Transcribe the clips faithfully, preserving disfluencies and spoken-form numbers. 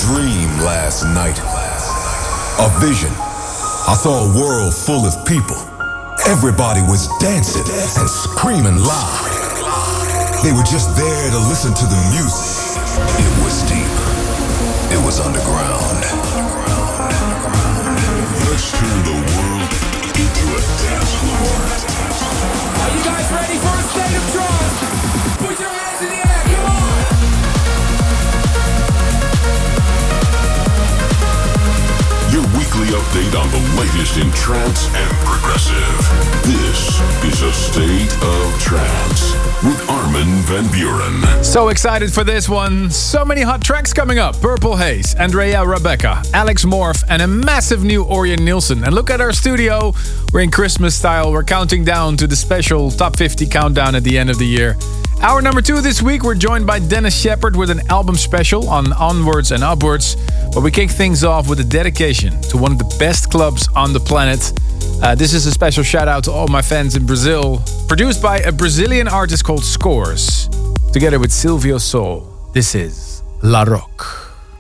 dream last night. A vision. I saw a world full of people. Everybody was dancing and screaming loud. They were just there to listen to the music. It was deep. It was underground. Let's turn the world into a dance floor. Are you guys ready for a state of trance? Put your hands in the air, come on! Your weekly update on the latest in trance and progressive. This is a State of Trance with Armin van Buuren. So excited for this one. So many hot tracks coming up. Purple Haze, Andrea Rebecca, Alex Morph, and a massive new Orjan Nilsen. And look at our studio. We're in Christmas style. We're counting down to the special Top fifty countdown at the end of the year. Hour number two this week, we're joined by Dennis Shepard with an album special on Onwards and Upwards. But we kick things off with a dedication to one of the best clubs on the planet. Uh, this is a special shout out to all my fans in Brazil. Produced by a Brazilian artist called Scores. Together with Silvio Sol. This is La Rock.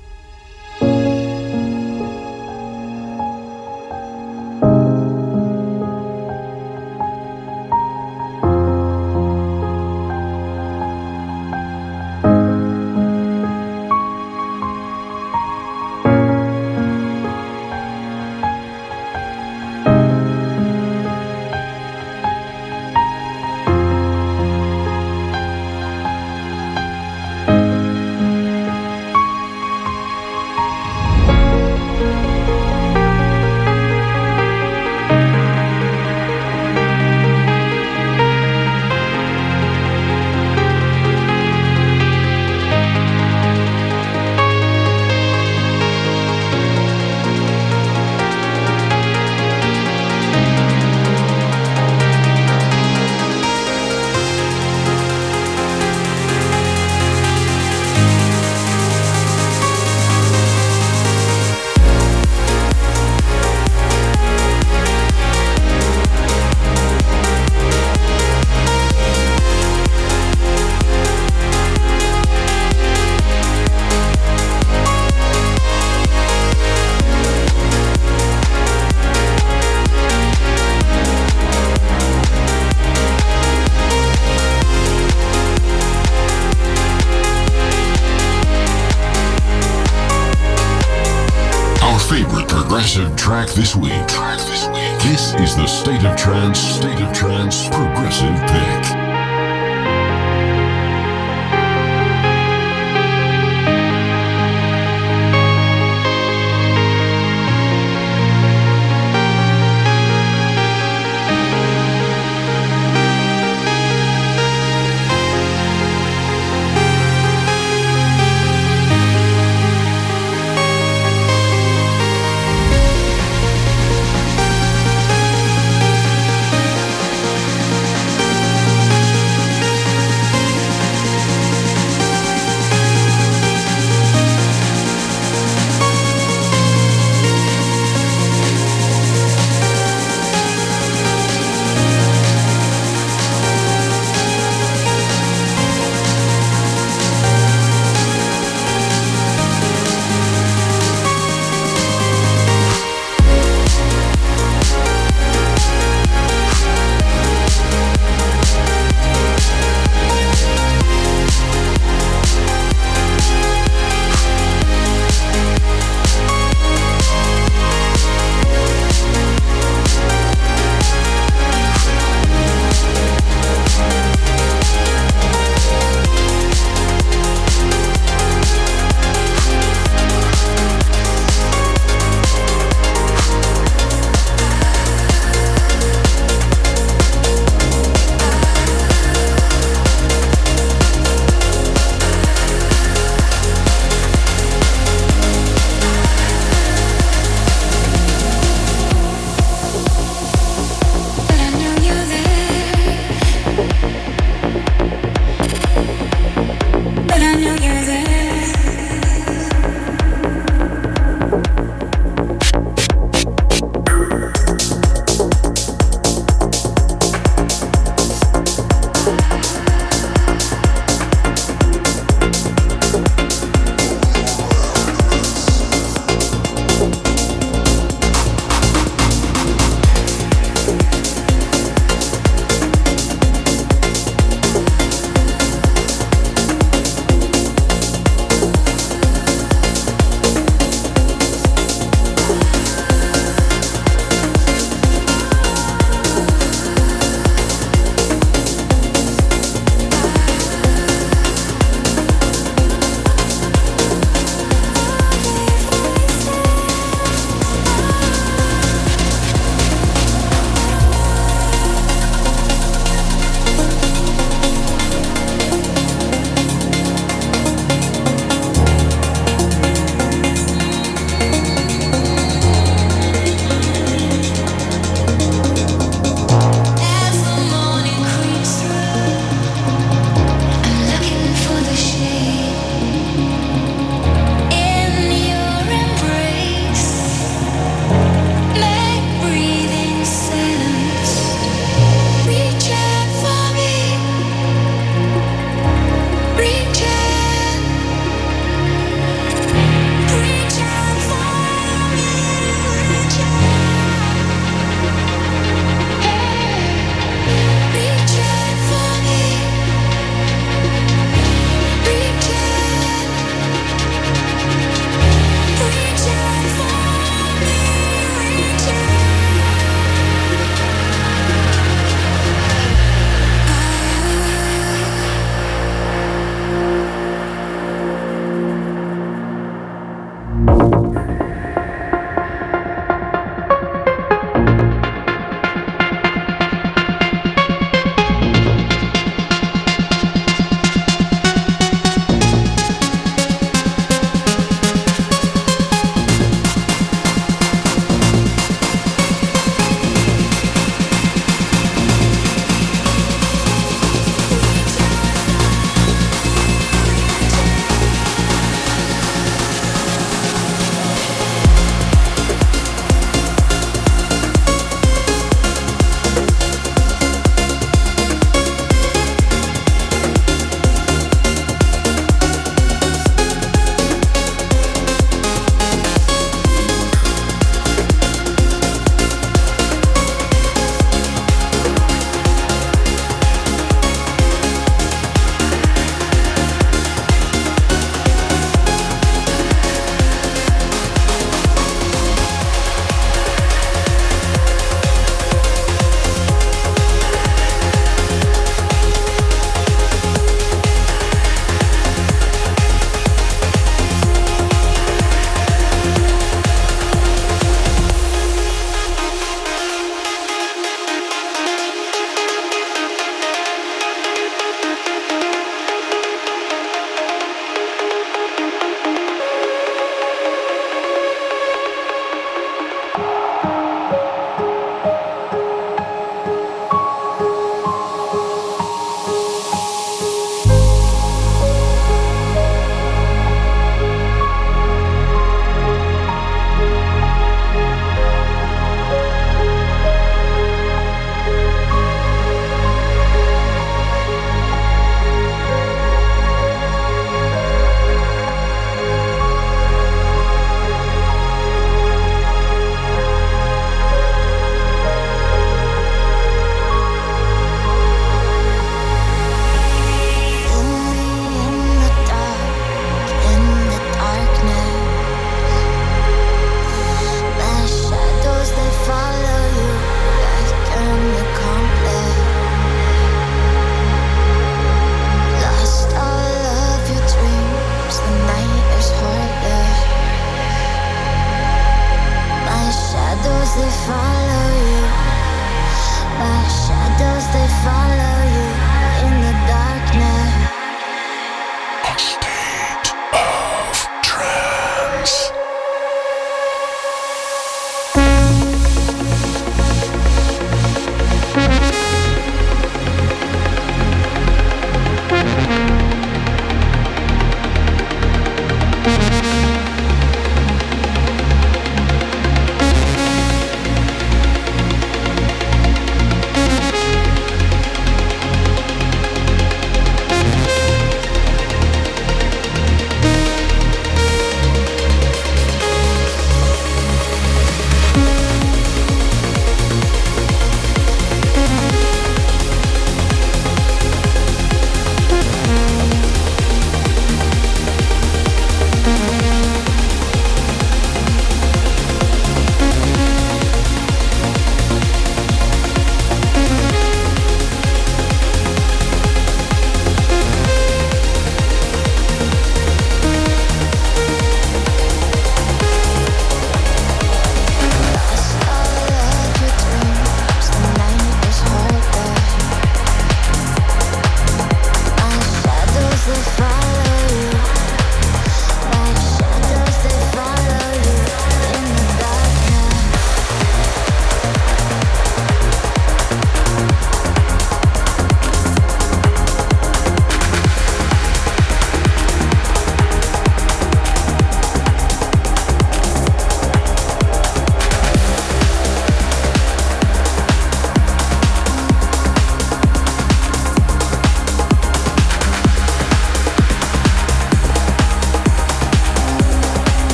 Track this week. Track this week. This is the State of Trance, State of Trance Progressive Pick.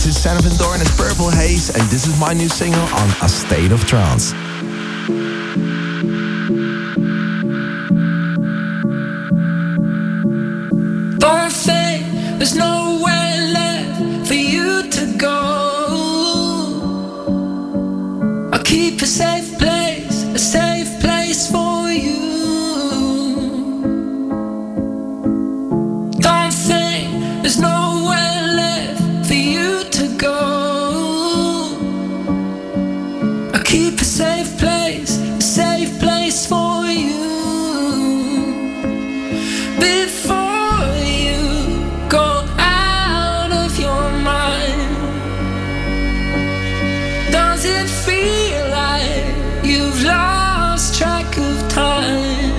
This is Sander Van Doorn as Purple Haze, and this is my new single on A State of Trance. Don't think there's nowhere left for you to go. I'll keep a safe place, a safe place for you. Don't think there's nowhere left for you to go. I'll keep a safe place, a safe place for you. Before you go out of your mind, does it feel like you've lost track of time?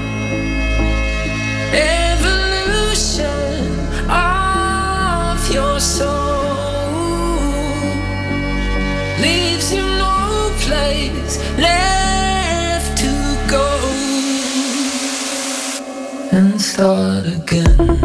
Evolution of your soul leaves you no place left to go and start again.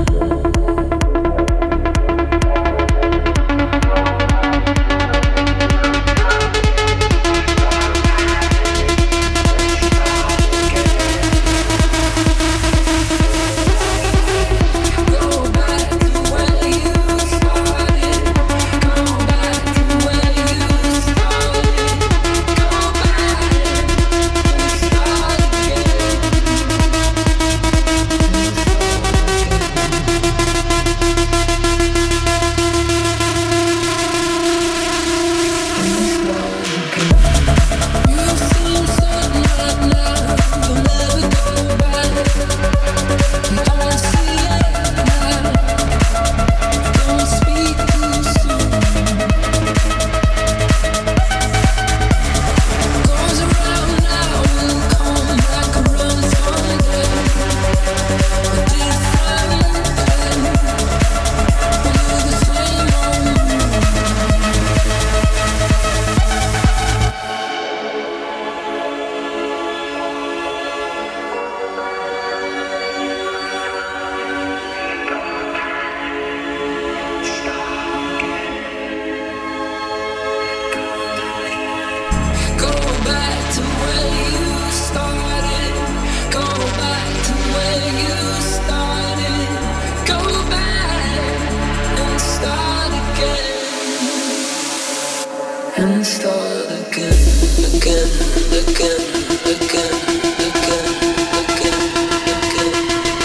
And start again, again, again, again, again, again, again,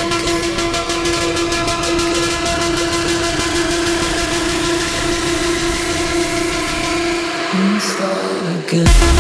again, and start again.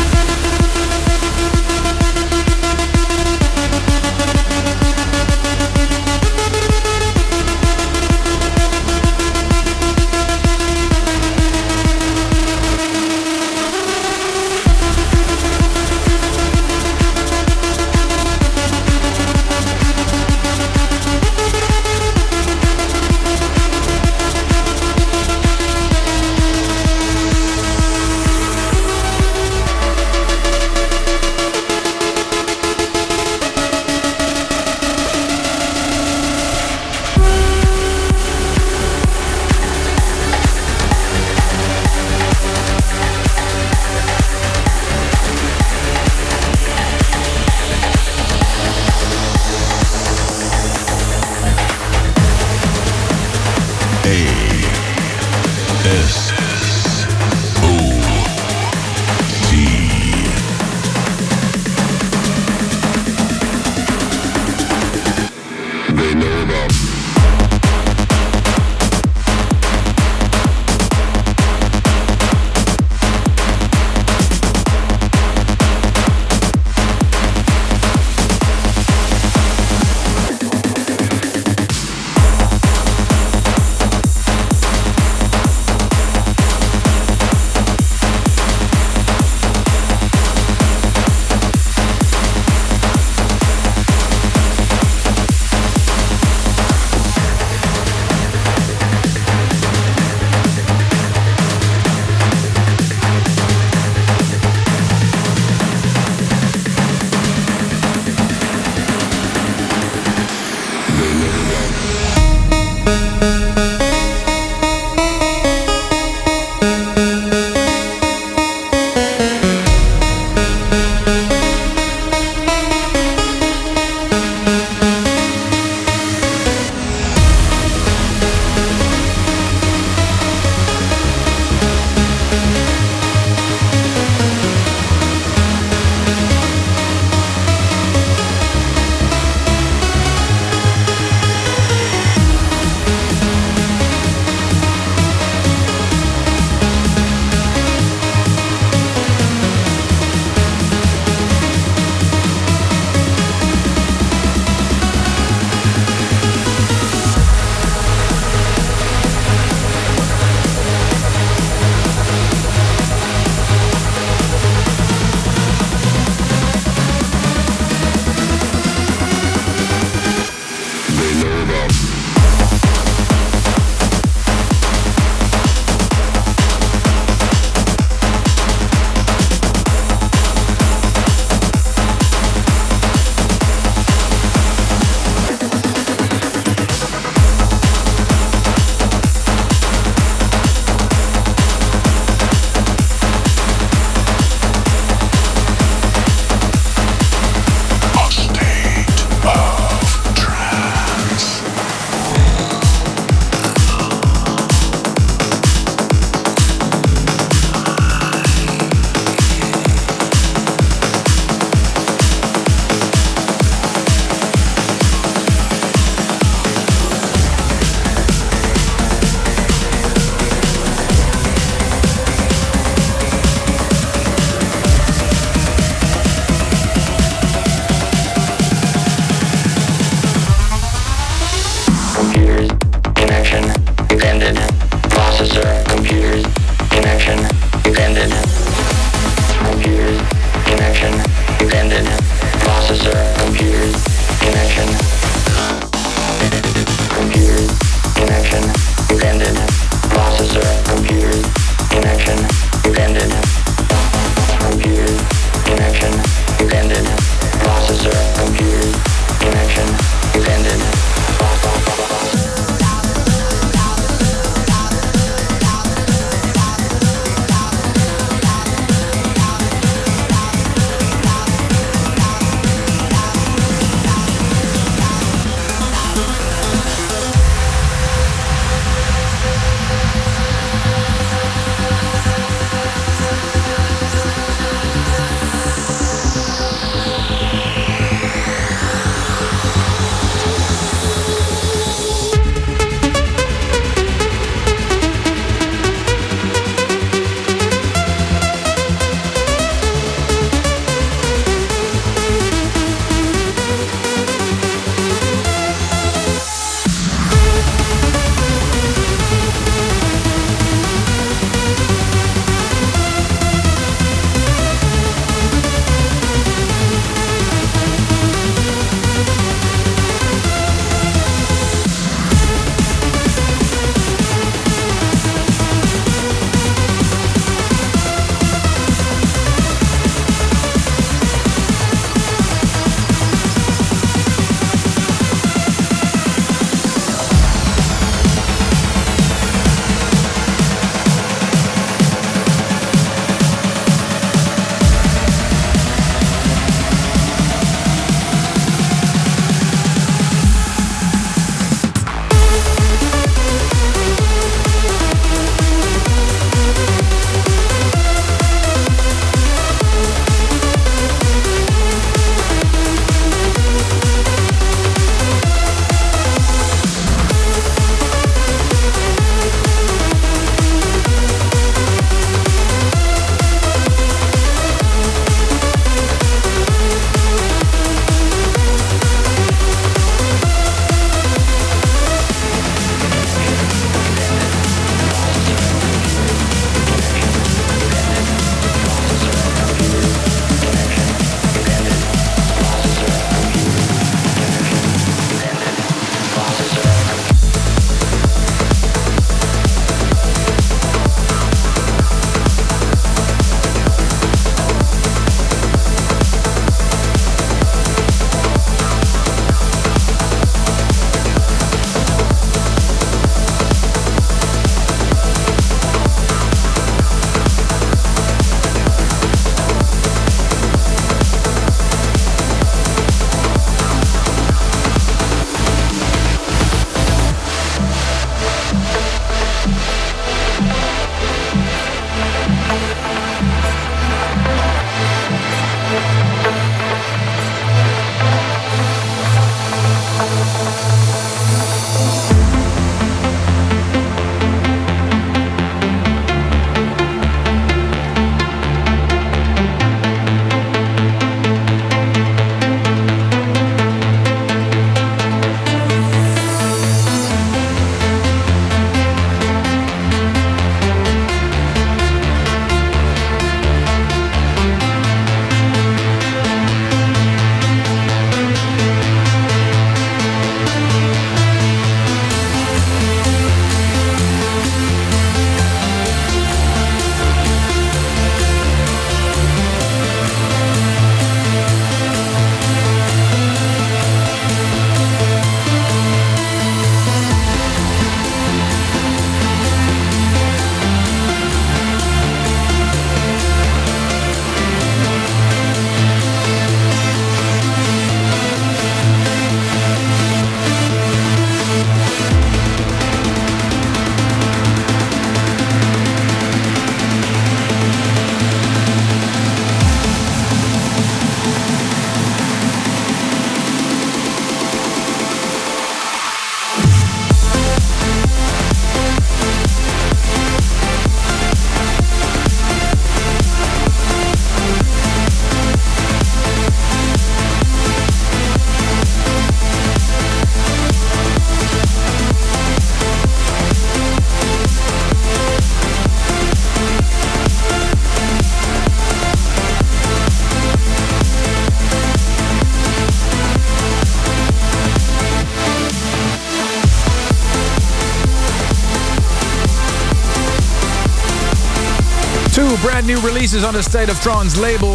brand new releases on the State of Trance label.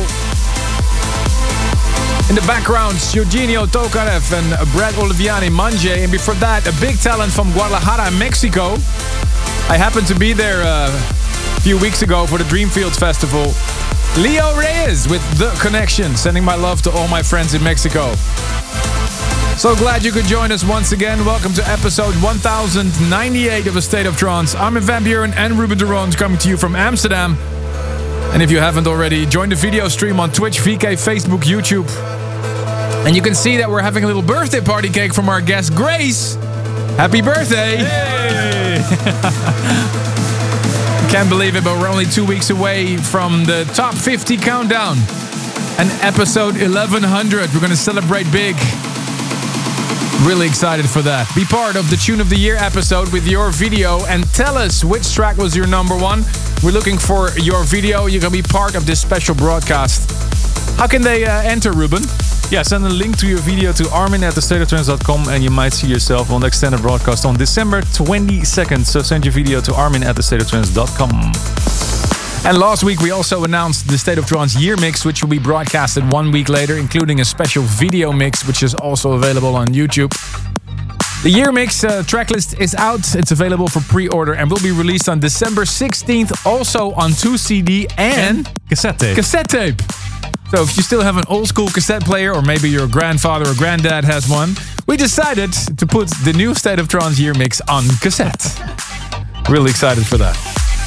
In the background, Eugenio Tokarev and Brad Oliviani, Manje. And before that, a big talent from Guadalajara, Mexico. I happened to be there uh, a few weeks ago for the Dreamfields Festival. Leo Reyes with The Connection, sending my love to all my friends in Mexico. So glad you could join us once again. Welcome to episode one thousand ninety-eight of A State of Trance. I'm Van Buren and Ruben de Ronde coming to you from Amsterdam. And if you haven't already, join the video stream on Twitch, V K, Facebook, YouTube. And you can see that we're having a little birthday party cake from our guest, Grace. Happy birthday! Hey. Can't believe it, but we're only two weeks away from the top fifty countdown. And episode eleven hundred. We're going to celebrate big. Really excited for that. Be part of the Tune of the Year episode with your video and tell us which track was your number one. We're looking for your video. You can be part of this special broadcast. How can they uh, enter, Ruben? Yeah, send a link to your video to armin at the state of trance dot com and you might see yourself on the extended broadcast on December twenty-second. So send your video to armin at the state of trance dot com. And last week we also announced the State of Trance Year Mix, which will be broadcasted one week later, including a special video mix, which is also available on YouTube. The Year Mix uh, tracklist is out. It's available for pre-order and will be released on December sixteenth, also on two C D and, and cassette tape. Cassette tape. So if you still have an old school cassette player, or maybe your grandfather or granddad has one, we decided to put the new State of Trance Year Mix on cassette. Really excited for that.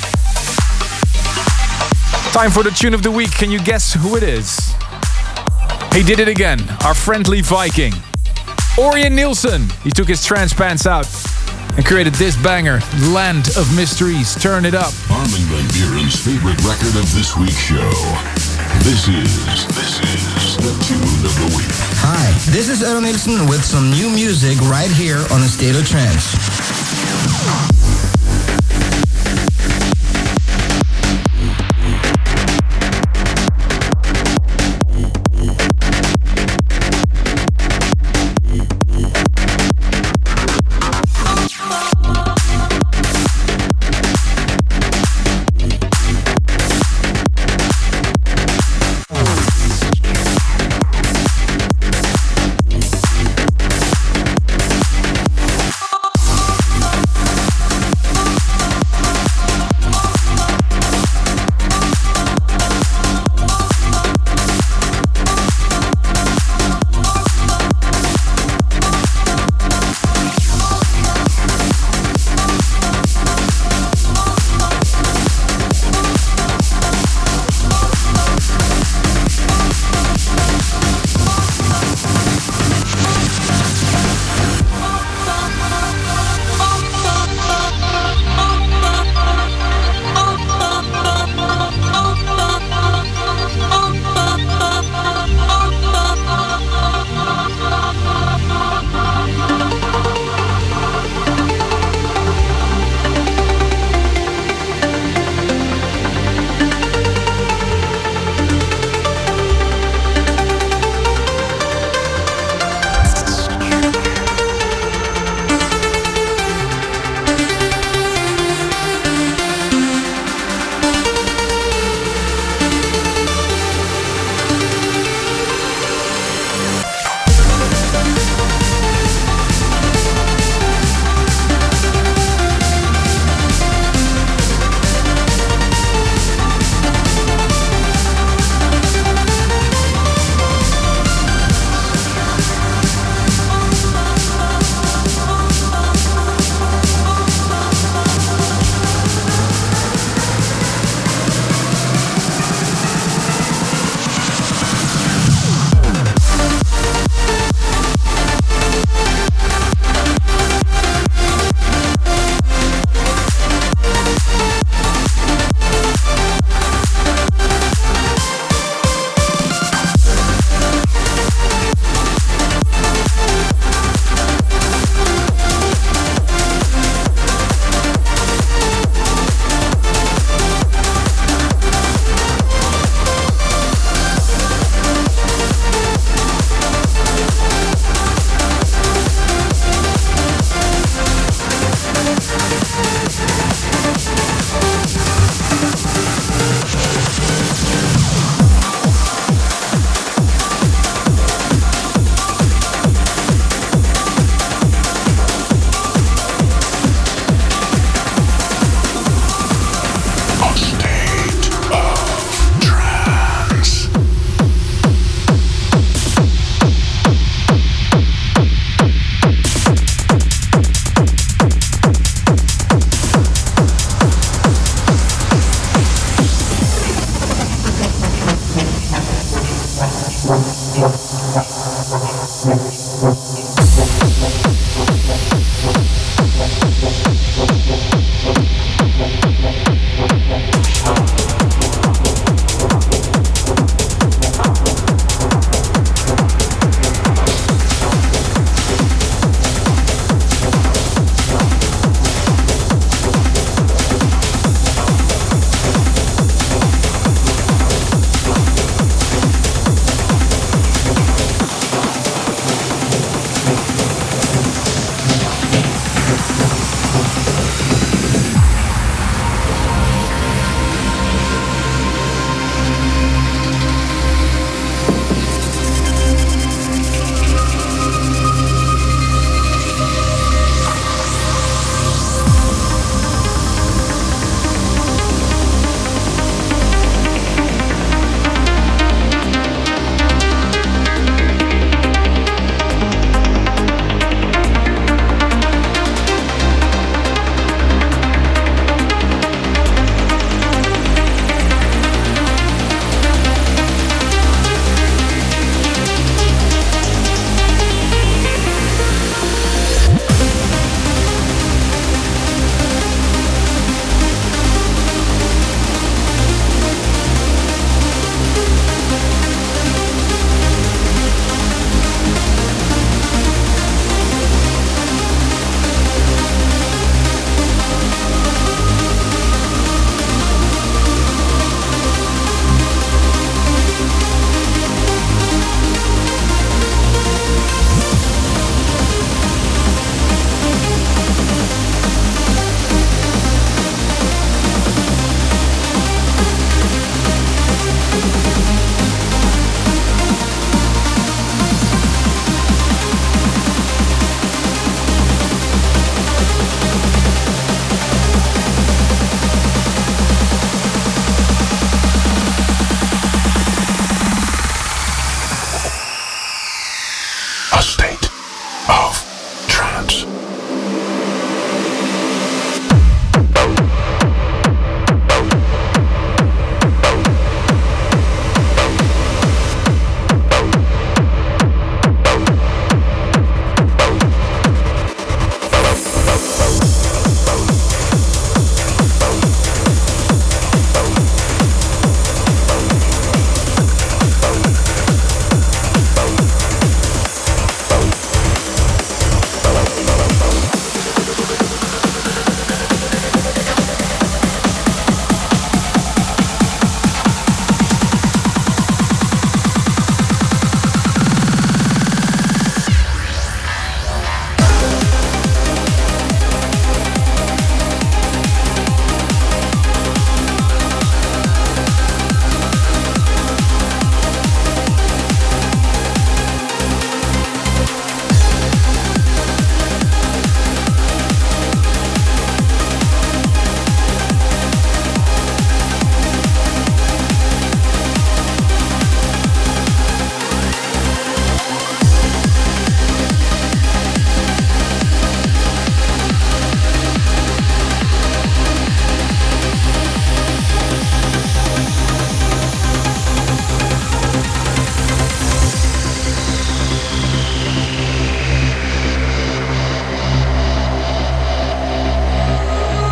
Time for the tune of the week. Can you guess who it is? He did it again. Our friendly Viking. Orion Nilsson. He took his trance pants out and created this banger, Land of Mysteries. Turn it up. Armin van Buren's favorite record of this week's show. This is, this is the Tune of the Week. Hi, this is Orion Nilsson with some new music right here on A State of Trance.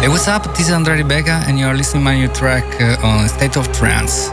Hey, what's up? This is Andre Rebecca, and you're listening to my new track uh, on State of Trance.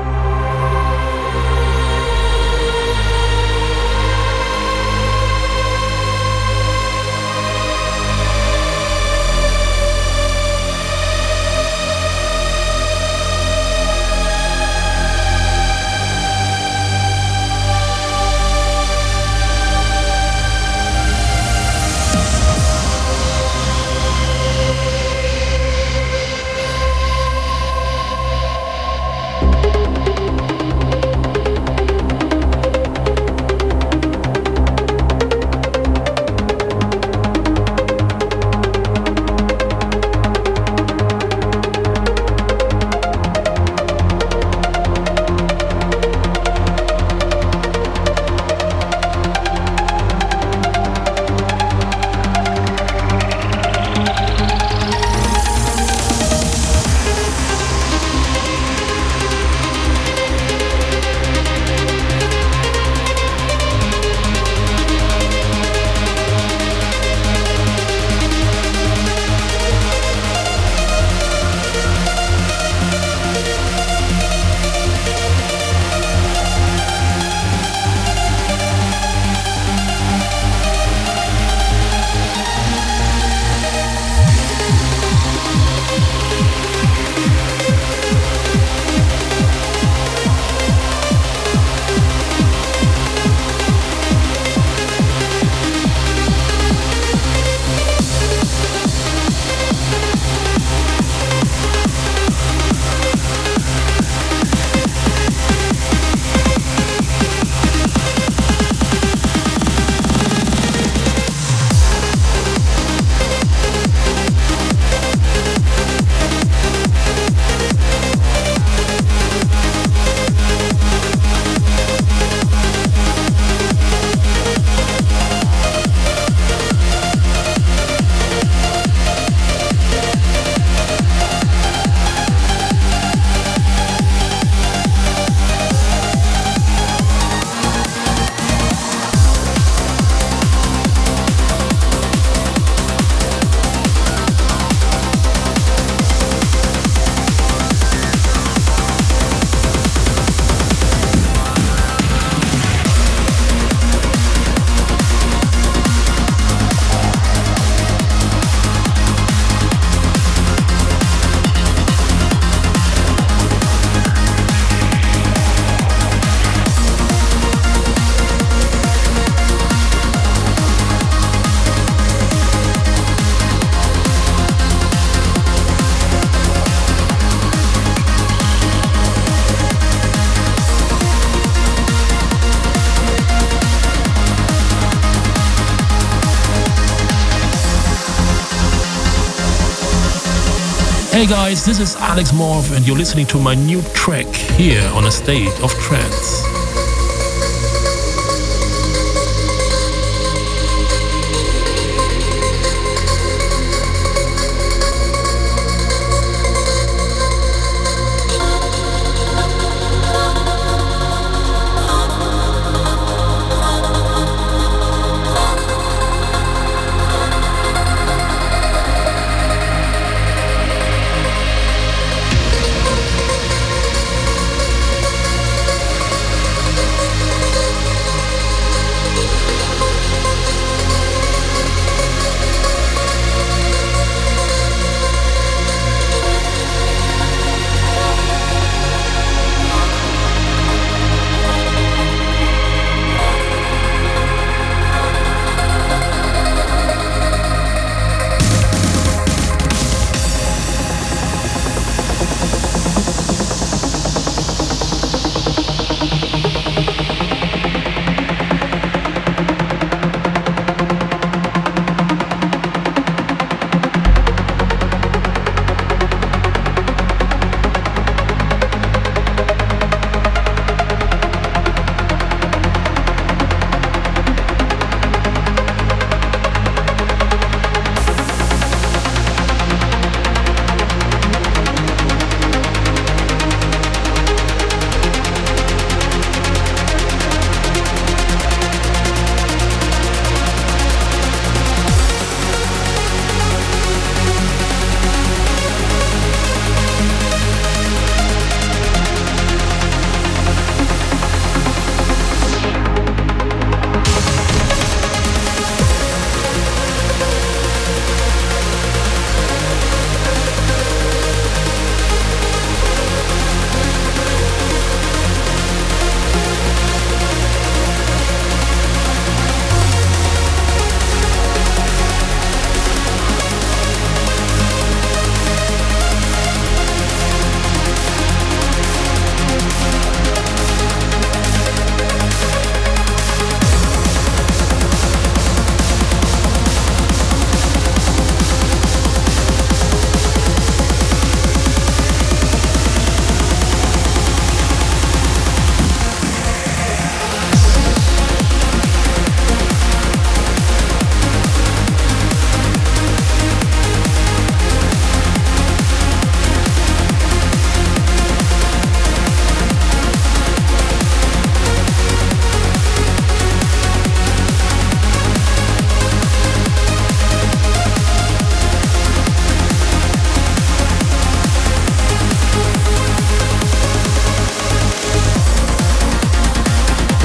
Hey guys, this is Alex Morph and you're listening to my new track here on A State of Trance.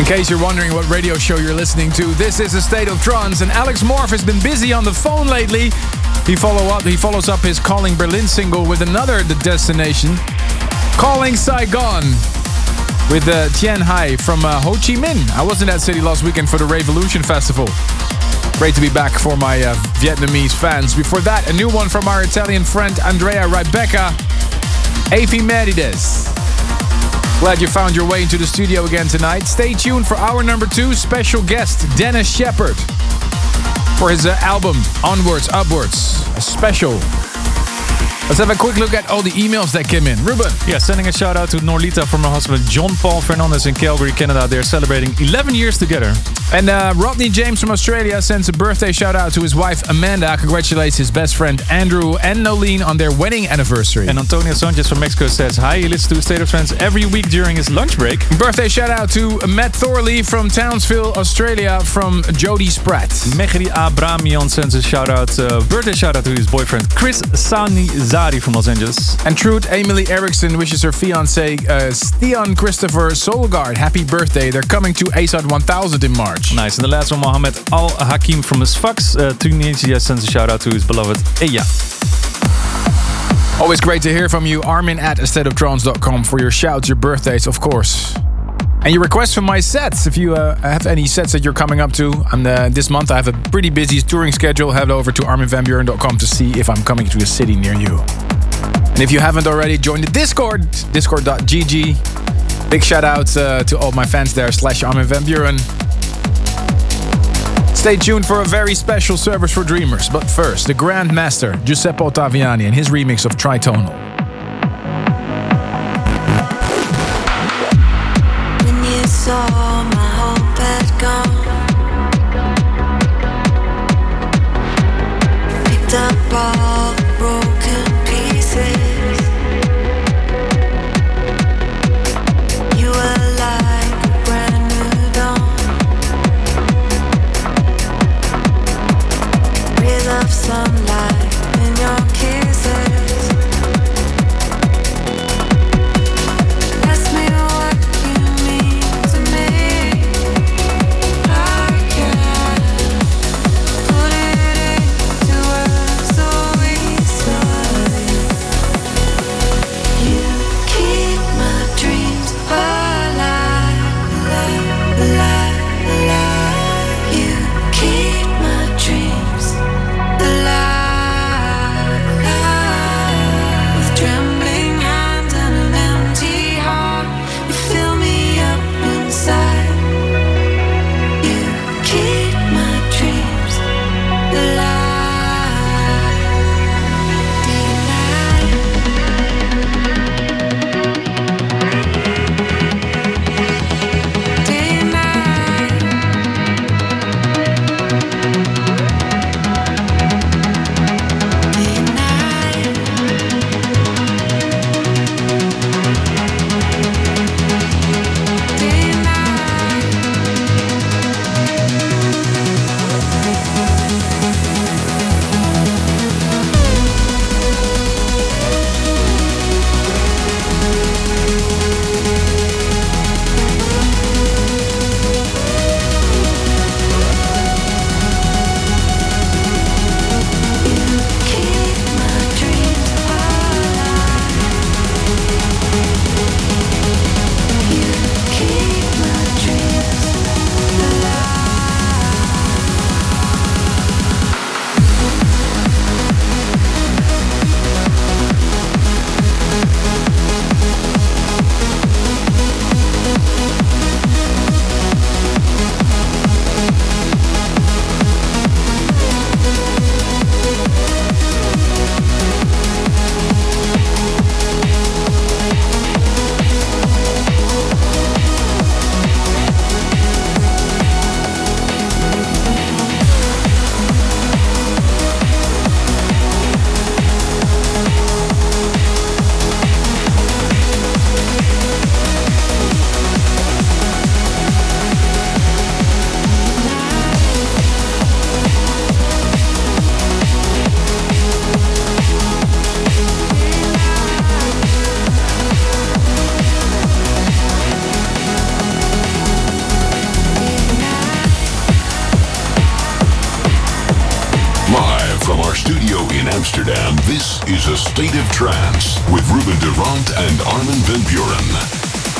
In case you're wondering what radio show you're listening to, this is A State of Trance, and Alex Morph has been busy on the phone lately. He follow up. He follows up his Calling Berlin single with another the destination, Calling Saigon, with uh, Tien Hai from uh, Ho Chi Minh. I was in that city last weekend for the Revolution Festival. Great to be back for my uh, Vietnamese fans. Before that, a new one from our Italian friend Andrea Rebecca, Ephemeridès. Glad you found your way into the studio again tonight. Stay tuned for hour number two. Special guest Dennis Shepard for his uh, album Onwards, Upwards. A special. Let's have a quick look at all the emails that came in. Ruben. Yeah, sending a shout out to Norlita from her husband John Paul Fernandez in Calgary, Canada. They're celebrating eleven years together. And uh, Rodney James from Australia sends a birthday shout out to his wife Amanda. Congratulates his best friend Andrew and Nolene on their wedding anniversary. And Antonio Sanchez from Mexico says hi. He listens to State of Trance every week during his lunch break. Birthday shout out to Matt Thorley from Townsville, Australia, from Jody Spratt. Mehri Abramian sends a shout out, uh, birthday shout out to his boyfriend Chris Sani Zari from Los Angeles. And Trude Emily Erickson wishes her fiance uh, Stian Christopher Solgaard happy birthday. They're coming to A S O T one thousand in March. Nice. And the last one, Mohammed Al Hakim from Sfax, uh, Tunisia, sends a shout out to his beloved Eya. Always great to hear from you. Armin at a state of trance dot com for your shouts, your birthdays, of course. And your requests for my sets. If you uh, have any sets that you're coming up to, and uh, this month I have a pretty busy touring schedule. Head over to armin van buuren dot com to see if I'm coming to a city near you. And if you haven't already, join the Discord, discord dot g g. Big shout out uh, to all my fans there, slash Armin van Buuren. Stay tuned for a very special service for dreamers. But first, the Grand Master, Giuseppe Ottaviani, and his remix of Tritonal. When you saw my hope had gone, picked up all the broken pieces. You were like a brand new dawn. Breathe of sunlight in your kisses. Ask me what you mean to me. I can't put it into words so easily. is A State of Trance with Ruben Durant and Armin van Buuren.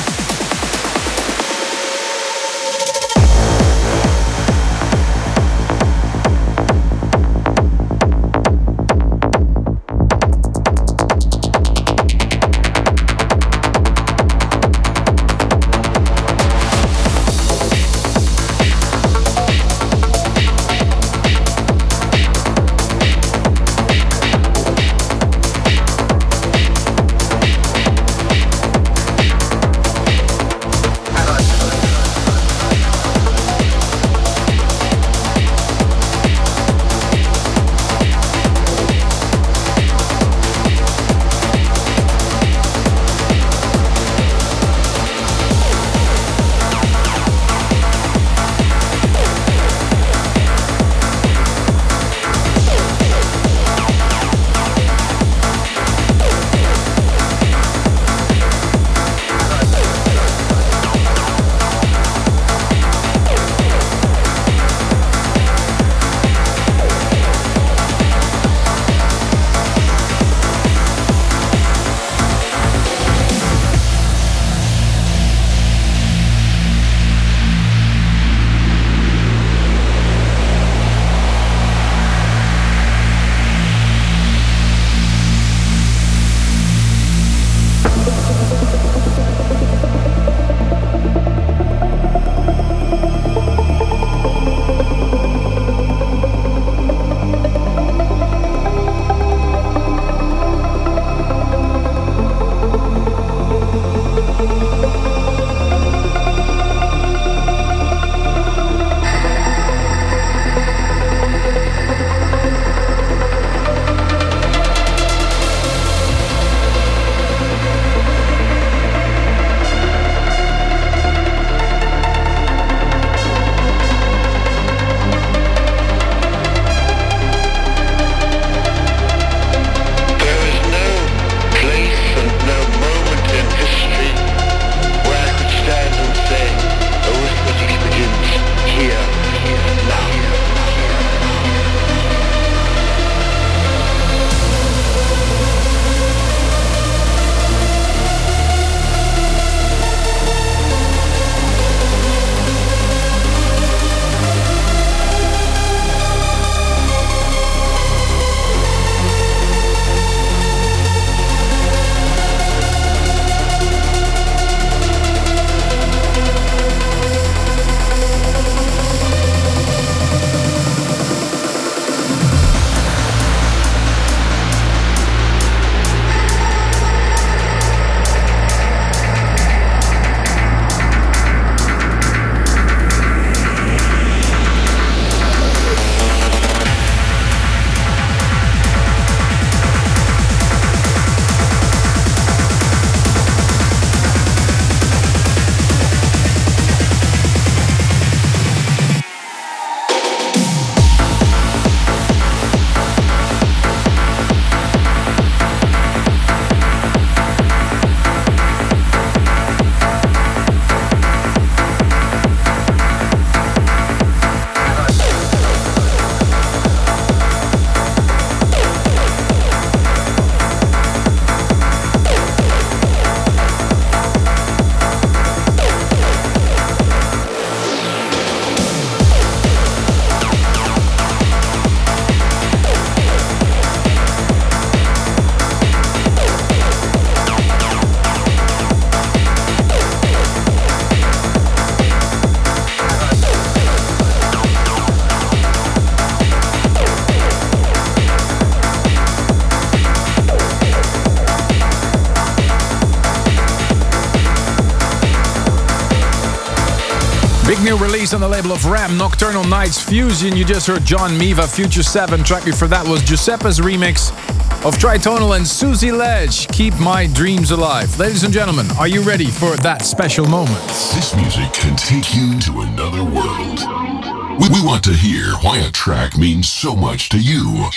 Big new release on the label of Ram, Nocturnal Nights Fusion. You just heard John Miva, Future seven. Track before that was Giuseppe's remix of Tritonal and Susie Ledge, Keep My Dreams Alive. Ladies and gentlemen, are you ready for that special moment? This music can take you to another world. We, we want to hear why a track means so much to you.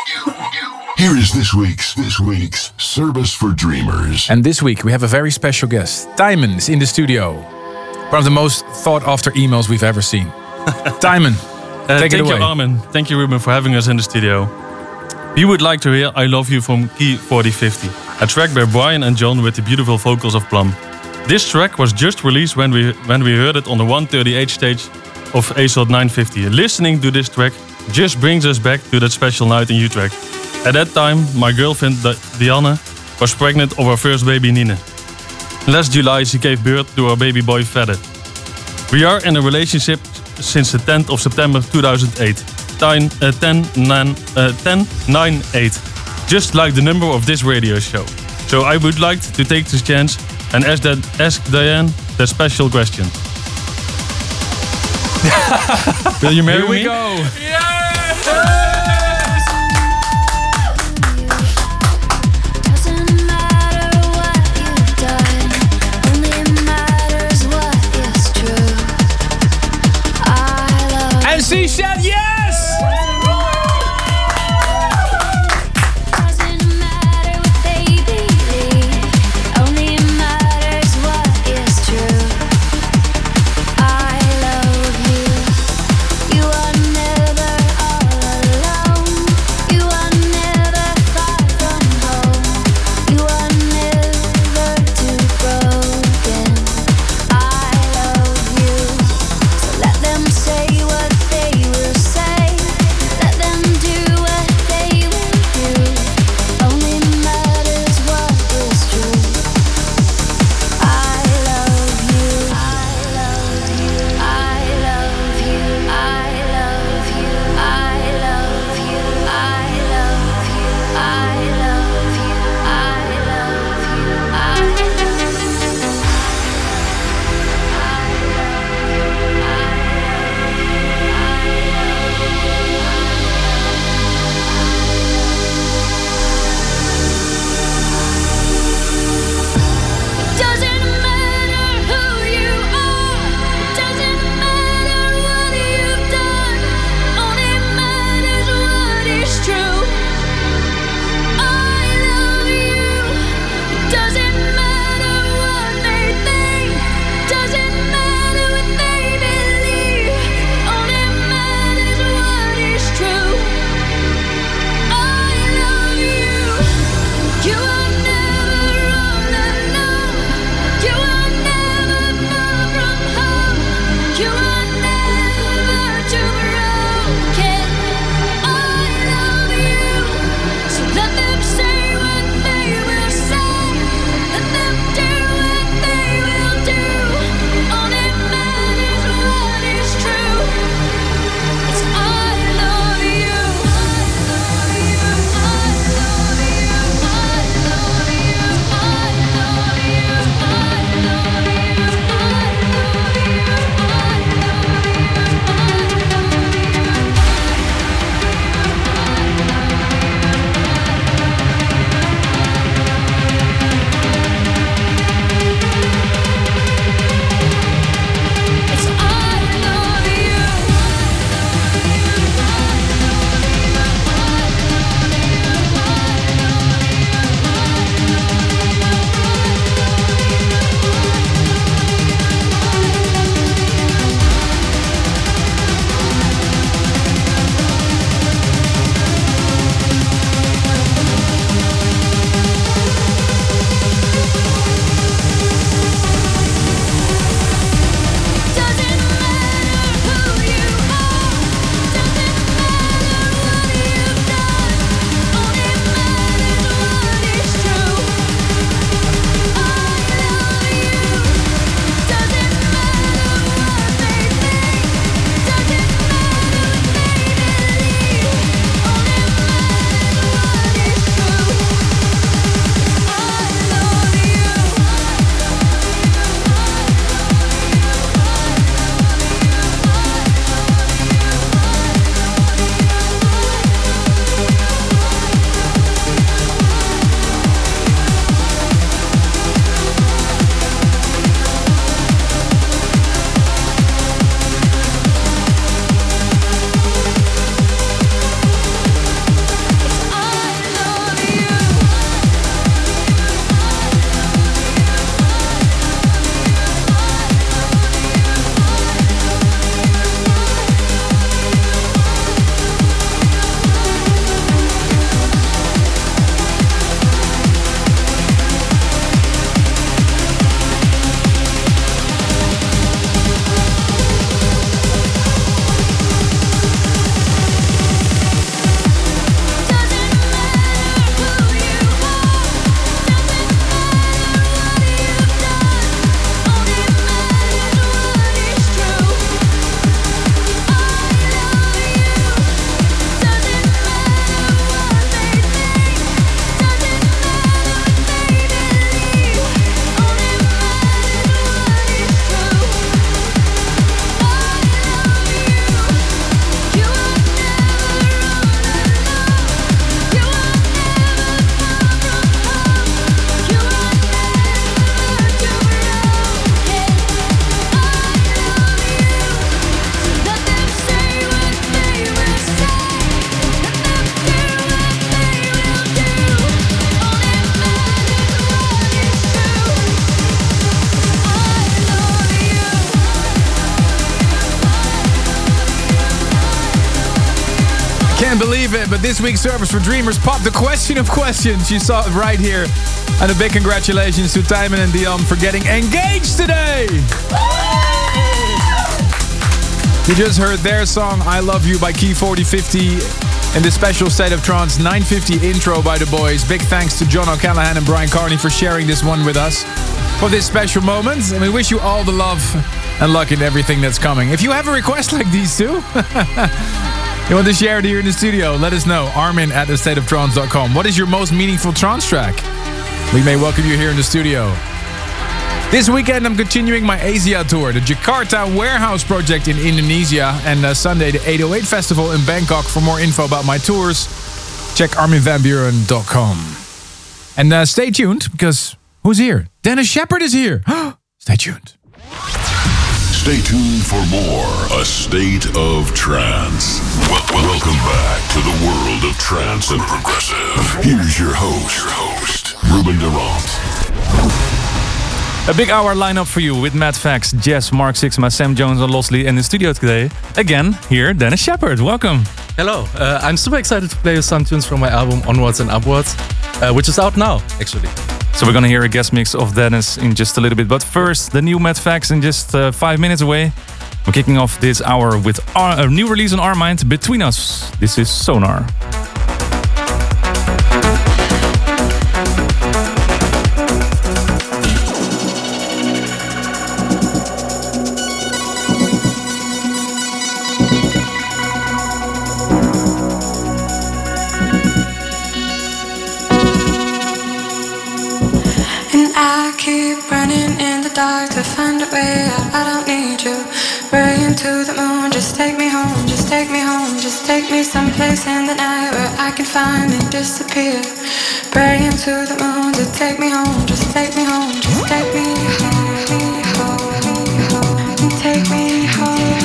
Here is this week's this week's Service for Dreamers. And this week we have a very special guest. Thymen is in the studio. One of the most thought after emails we've ever seen. Thymen, uh, take it away. Thank you, Armin. Thank you, Ruben, for having us in the studio. We would like to hear I Love You from Key forty fifty, a track by Brian and John with the beautiful vocals of Plum. This track was just released when we when we heard it on the one thirty-eight stage of A S O T nine fifty. Listening to this track just brings us back to that special night in Utrecht. At that time, my girlfriend Diana was pregnant of her first baby Nine. Last July she gave birth to our baby boy Fede. We are in a relationship since the tenth of September two thousand eight. ten, uh, ten, nine, uh, ten, nine, eight. Just like the number of this radio show. So I would like to take this chance and ask, that, ask Diane the special question. Will you marry Here we me? go. And she said yes! You are never all alone. of it, but this week's Service for Dreamers popped the question of questions. You saw it right here. And a big congratulations to Timon and Dion for getting engaged today. You just heard their song I Love You by Key forty fifty in the special State of Trance nine fifty intro by the boys. Big thanks to John O'Callaghan and Brian Carney for sharing this one with us for this special moment. And we wish you all the love and luck in everything that's coming. If you have a request like these two, you want to share it here in the studio, let us know. Armin at the state of trance dot com. What is your most meaningful trance track? We may welcome you here in the studio. This weekend I'm continuing my Asia tour, the Jakarta Warehouse Project in Indonesia, and uh, Sunday the eight oh eight Festival in Bangkok. For more info about my tours, check armin van buuren dot com. And uh, stay tuned, because who's here? Dennis Sheperd is here. Stay tuned. Stay tuned for more A State of Trance. Well, welcome back to the world of trance and progressive. Here's your host, your host, Ruben Durant. A big hour lineup for you with Matt Fax, Jess, Mark Sixma, Sam Jones and Losley. And in the studio today, again, here, Dennis Sheperd. Welcome. Hello. Uh, I'm super excited to play some tunes from my album Onwards and Upwards, uh, which is out now, actually. So we're going to hear a guest mix of Dennis in just a little bit. But first, the new Matt Fax in just uh, five minutes away. We're kicking off this hour with our, a new release on our mind, Between Us. This is Sonar. Dark to find a way out, I don't need you. Praying to the moon, just take me home, just take me home, just take me someplace in the night where I can finally disappear. Praying to the moon to take me home, just take me home, just take me home, and take me home,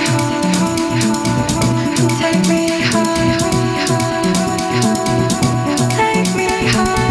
and take me home, take me home.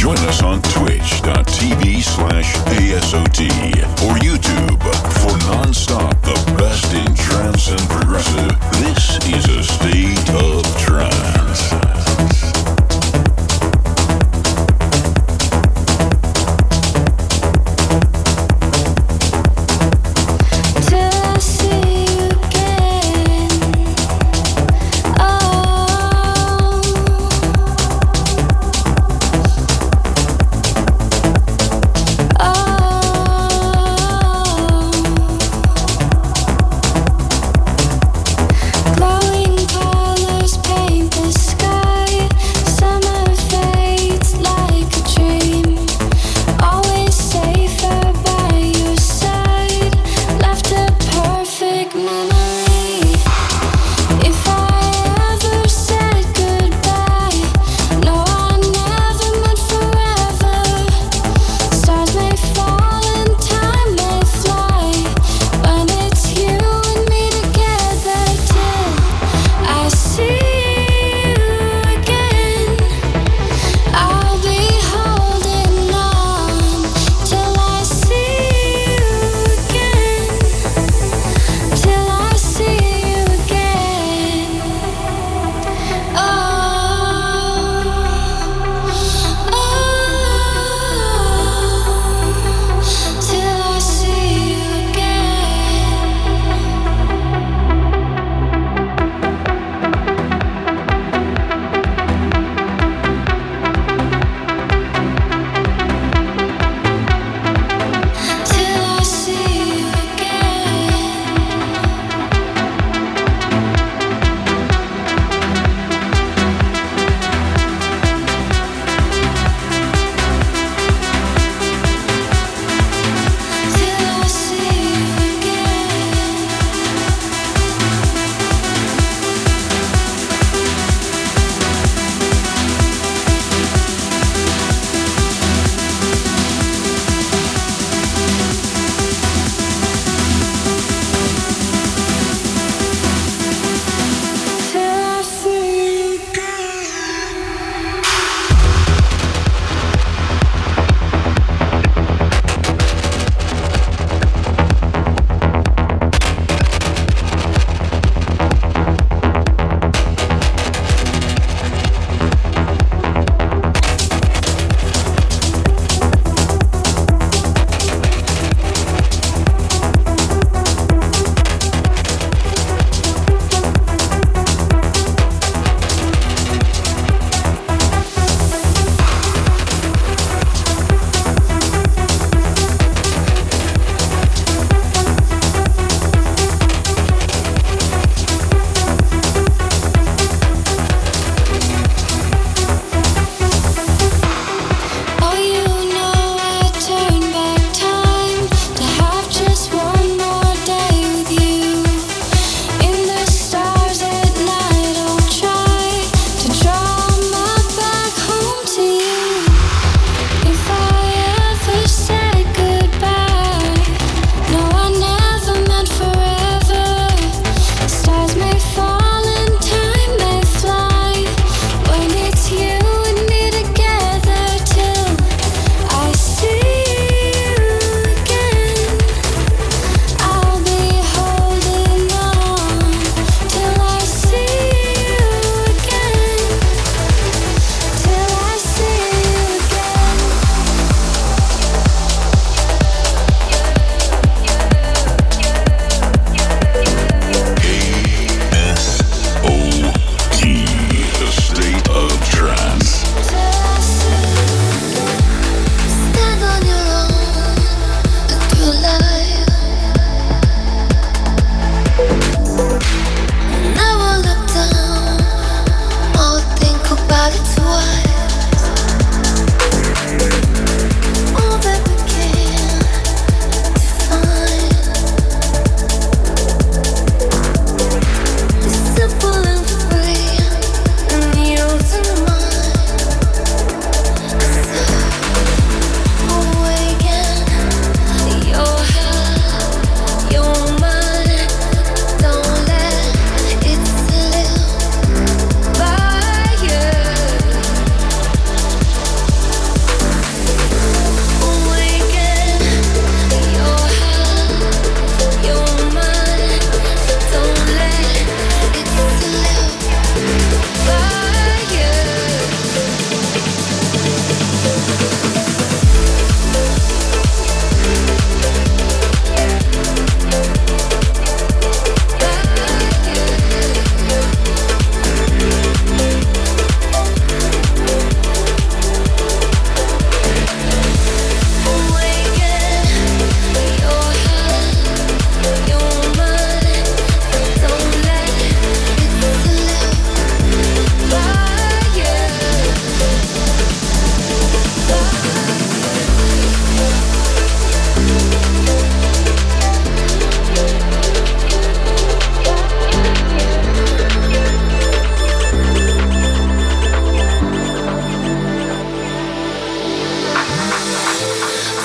Join us on twitch.tv slash ASOT or YouTube for non-stop the best in trance and progressive. This is a state of trance. Glowing colors paint this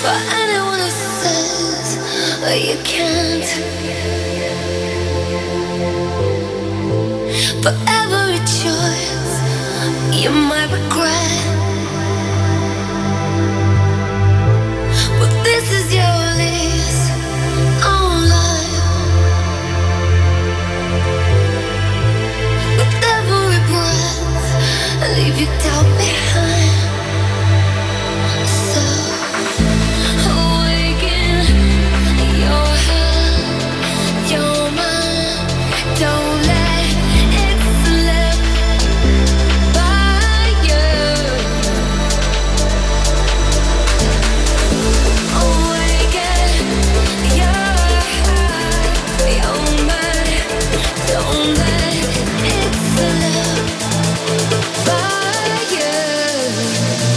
For anyone who says that you can't. For every choice you might regret. But this is your lease on life. With every breath, I leave your doubt behind. So awaken your heart, your mind. Don't let it slip by you. Awaken your heart, your mind. Don't let it slip by you.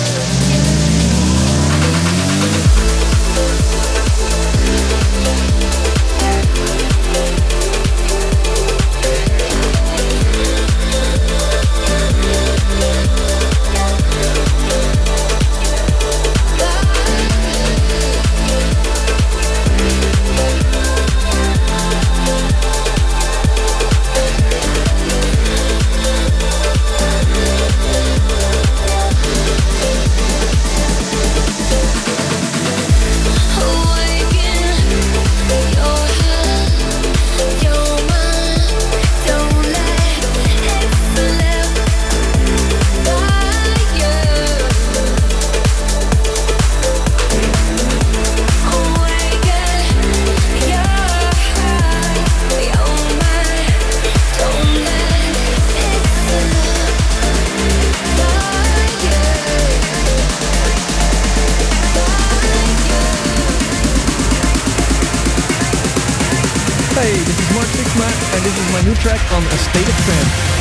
Hey, this is Mark Sixma, and this is my new track on A State of Trance.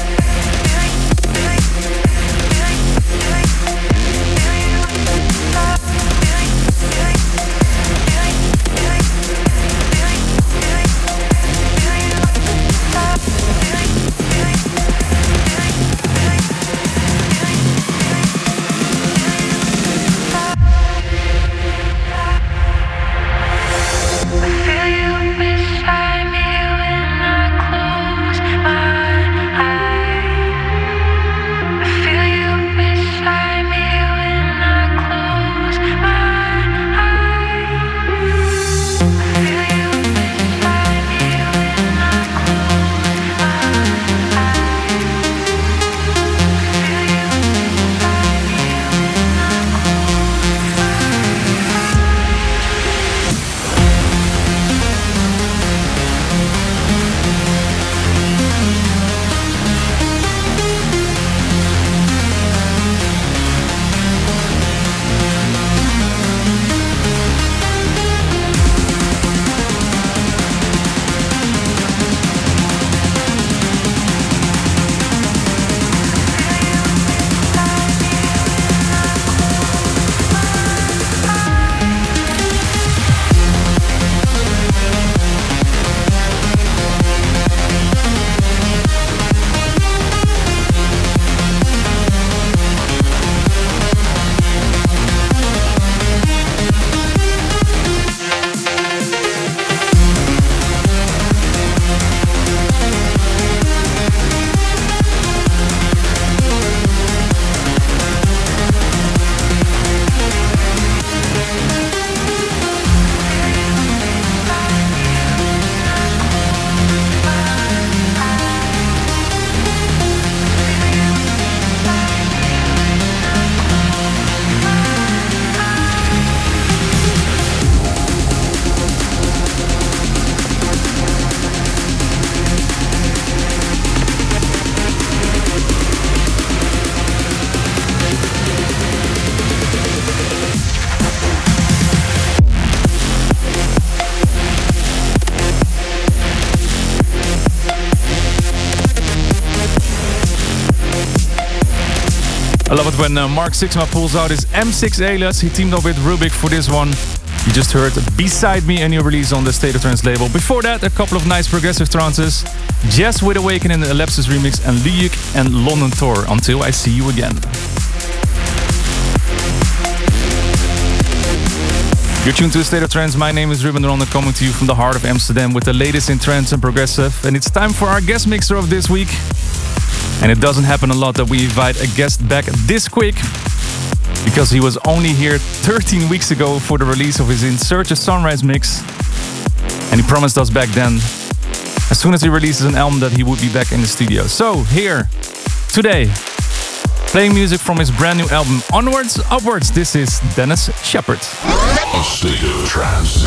Bye. I love it when uh, Mark Sixma pulls out his M six alias. He teamed up with Rubik for this one. You just heard Beside Me, a new release on the State of Trance label. Before that, a couple of nice progressive trances. Jazz with Awakening, the Ellipsis remix, and Luyuk and London Tour, Until I See You Again. You're tuned to State of Trance. My name is Ruben Ronde, coming to you from the heart of Amsterdam with the latest in trance and progressive. And it's time for our guest mixer of this week. And it doesn't happen a lot that we invite a guest back this quick, because he was only here thirteen weeks ago for the release of his In Search of Sunrise mix. And he promised us back then, as soon as he releases an album, that he would be back in the studio. So here, today, playing music from his brand new album Onwards, Upwards, this is Dennis Shepard. A State of Trance.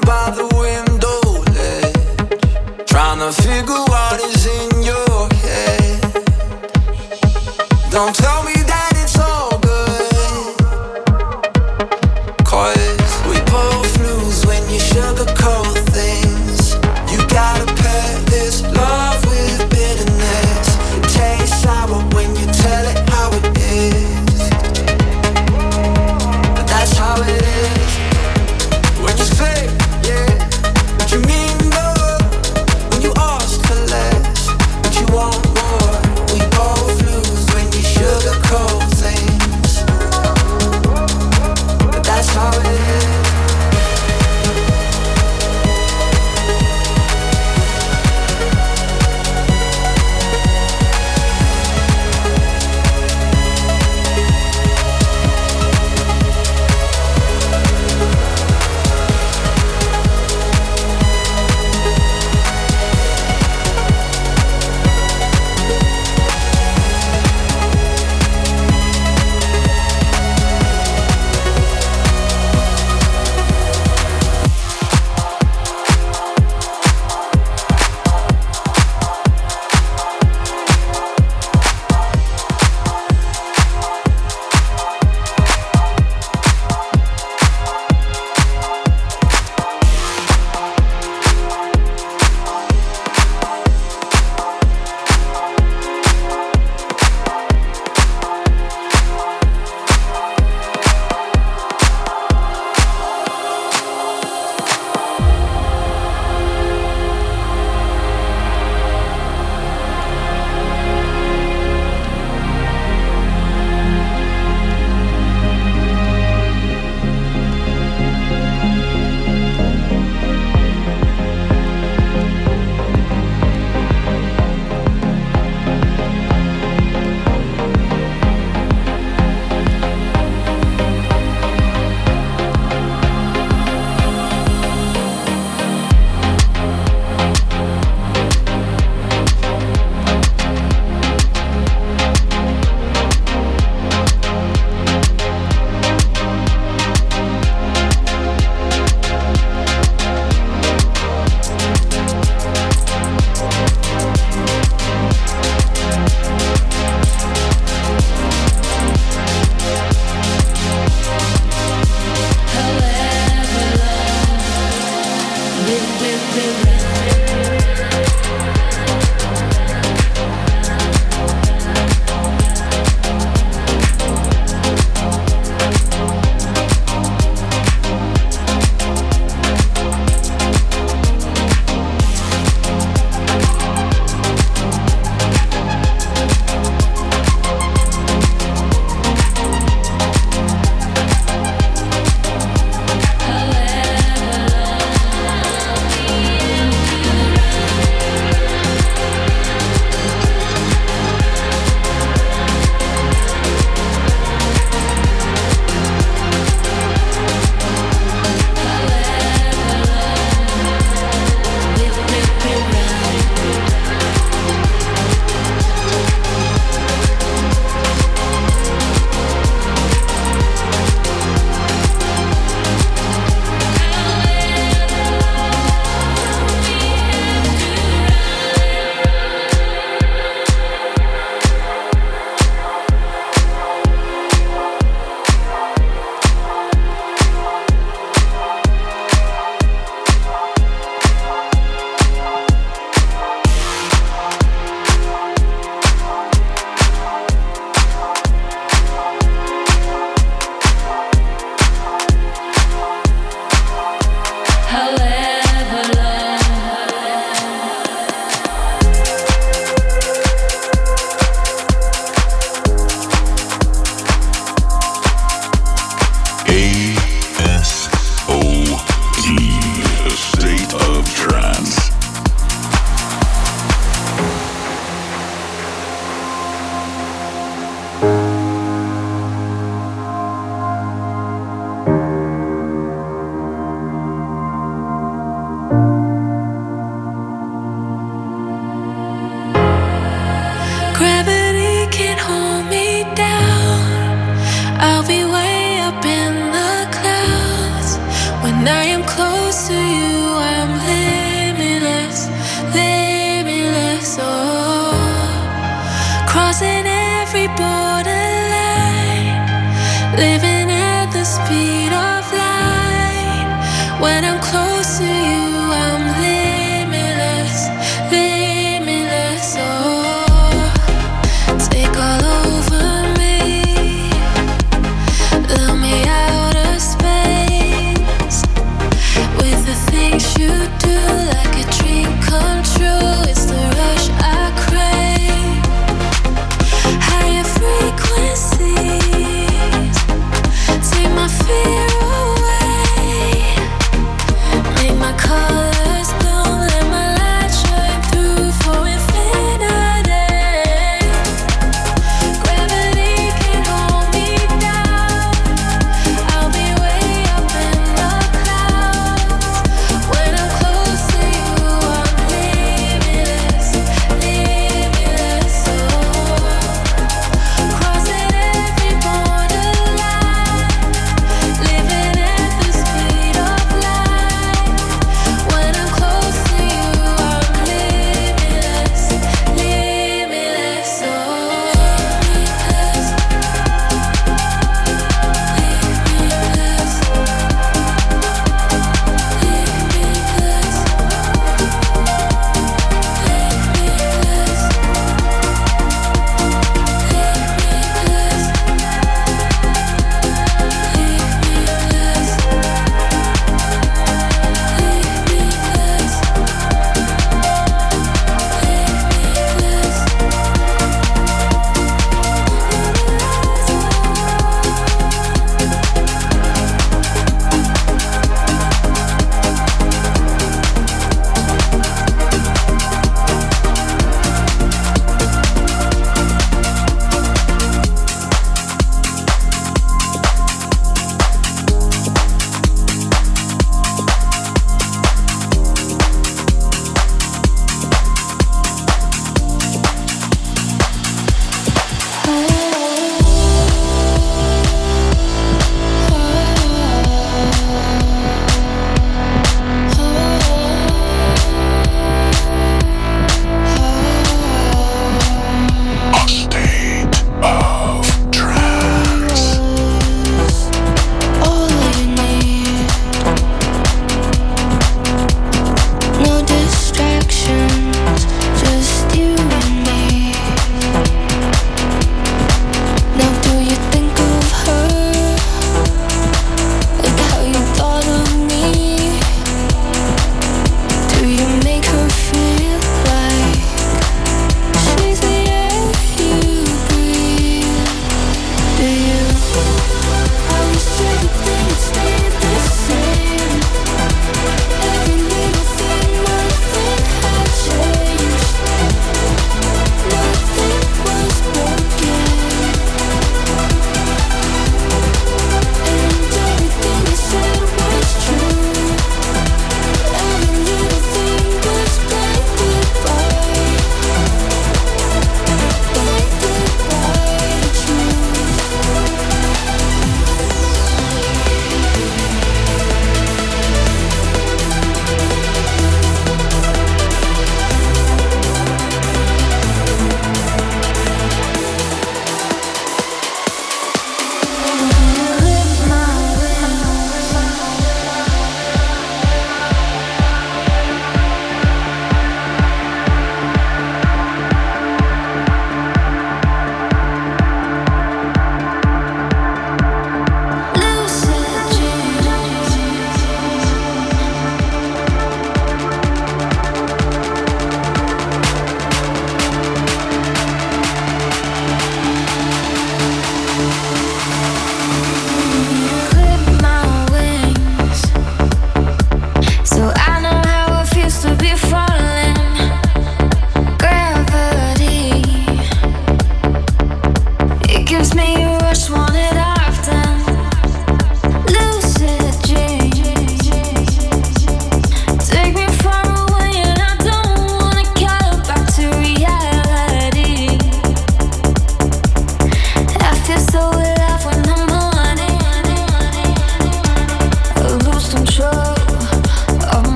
by the window ledge, trying to figure what is in your head. Don't tell me that it's all good, 'cause we both lose when you sugarcoat things. You gotta pair this love with bitterness. It tastes sour when you tell it how it is, but that's how it is. When you say yeah, but you mean no. When you ask for less, but you want more. We both lose when you sugarcoat things, but that's how it is. When I'm close to you, I'm limitless, limitless. Oh, take all over me, love me out of space with the things you do, like a dream come true. It's the rush I crave, higher frequencies. Take my fear away, make my colors bloom, let my light shine through for infinity. Gravity can hold me down, I'll be way up in the clouds. When I'm close to you, I'm limitless, limitless. Oh, crossing every borderline, living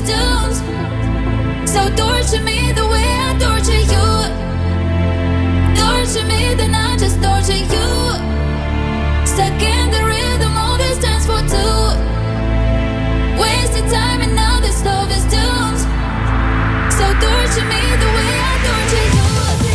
doomed. So torture me the way I torture you. Torture me, then I just torture you. Stuck in the rhythm, all this dance for two. Wasted time and now this love is doomed. So torture me the way I torture you.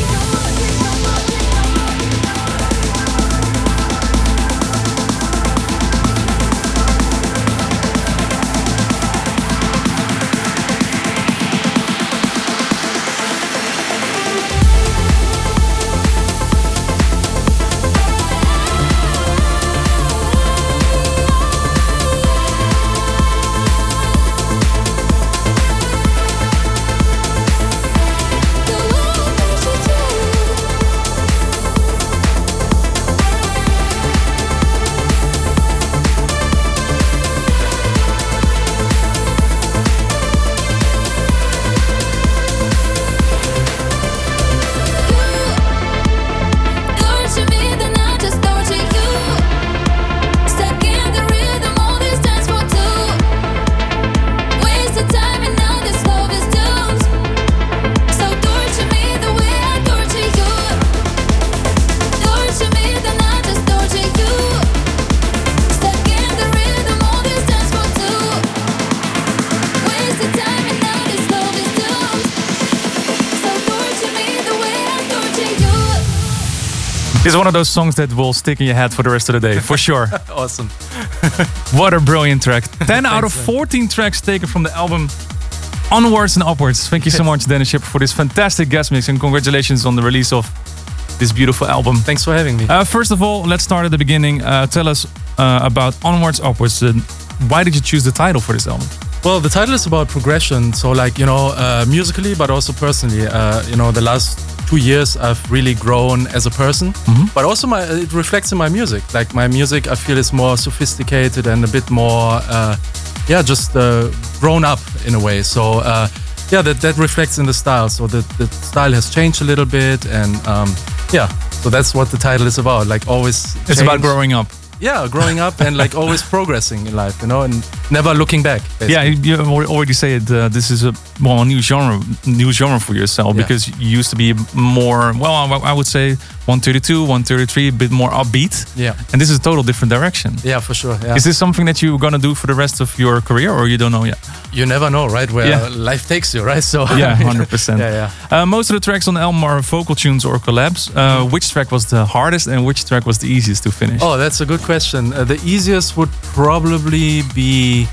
This is one of those songs that will stick in your head for the rest of the day, for sure. Awesome. What a brilliant track. ten out of fourteen tracks taken from the album Onwards and Upwards. Thank you so much, Dennis Shipper, for this fantastic guest mix, and congratulations on the release of this beautiful album. Thanks for having me. Uh, first of all, let's start at the beginning. Uh, tell us uh, about Onwards, Upwards. Uh, why did you choose the title for this album? Well, the title is about progression. So, like, you know, uh, musically, but also personally. Uh, you know, the last two years I've really grown as a person, mm-hmm. but also my it reflects in my music. Like, my music, I feel, is more sophisticated and a bit more, uh, yeah, just uh, grown up in a way. So, uh, yeah, that, that reflects in the style. So the, the style has changed a little bit, and um, yeah, so that's what the title is about. Like, always It's change. about growing up. Yeah, growing up and like always progressing in life, you know, and never looking back. Basically. Yeah, you already say it. Uh, this is a well, a new genre, new genre for yourself, Yeah. because you used to be more. Well, I, I would say one thirty-two, one thirty-three, a bit more upbeat. Yeah. And this is a total different direction. Yeah, for sure. Yeah. Is this something that you're gonna do for the rest of your career, or you don't know yet? You never know, right? Where Yeah. life takes you, right? So Yeah, one hundred percent. Yeah, yeah. Uh, most of the tracks on the album are vocal tunes or collabs. Uh, which track was the hardest, and which track was the easiest to finish? Oh, that's a good question. Uh, the easiest would probably be,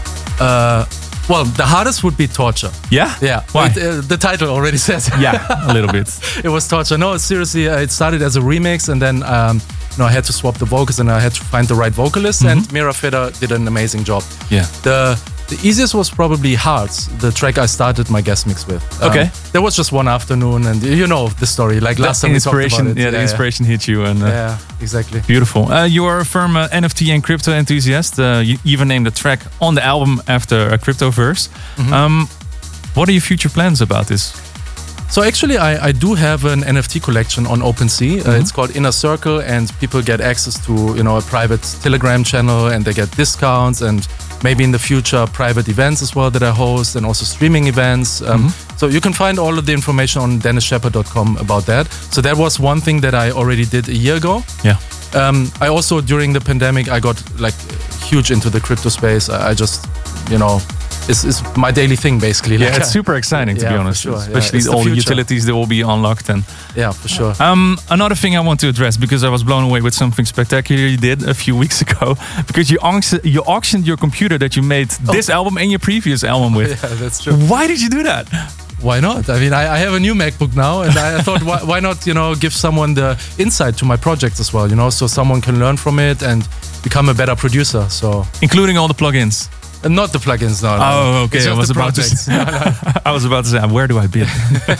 uh, well, the hardest would be Torture. Yeah? Yeah. Why? It, uh, the title already says. Yeah, a little bit. It was Torture. No, seriously, uh, it started as a remix, and then um, you know, I had to swap the vocals, and I had to find the right vocalist, Mhm. and Mira Feder did an amazing job. Yeah. The The easiest was probably Hearts, the track I started my guest mix with. Um, Okay. There was just one afternoon, and you know the story. Like last The time we talked inspiration, about it. yeah, the inspiration hit you, and uh, yeah, exactly. beautiful. Uh, you are a firm uh, N F T and crypto enthusiast. Uh, you even named a track on the album after a Cryptoverse. Mhm. Um, what are your future plans about this? So actually, I, I do have an N F T collection on OpenSea. Uh, Mhm. It's called Inner Circle, and people get access to you know a private Telegram channel, and they get discounts, and maybe in the future private events as well that I host, and also streaming events. Um, Mhm. So you can find all of the information on dennis shepard dot com about that. So that was one thing that I already did a year ago. Yeah. Um, I also during the pandemic I got like huge into the crypto space. I, I just you know. It's, it's my daily thing, basically. Yeah, Like, it's super exciting, to yeah, be for honest. sure. Yeah, Especially it's the all the future. utilities that will be unlocked. And Yeah, for sure. Um, another thing I want to address, because I was blown away with something spectacular you did a few weeks ago, because you, auction, you auctioned your computer that you made this album and your previous album with. Yeah, that's true. Why did you do that? Why not? I mean, I, I have a new MacBook now, and I, I thought, why, why not, you know, give someone the insight to my project as well, you know, so someone can learn from it and become a better producer. So, including all the plugins. Uh, not the plugins, no. no. Oh, okay. It's I just was the about to. projects. Say, I was about to say, where do I bid?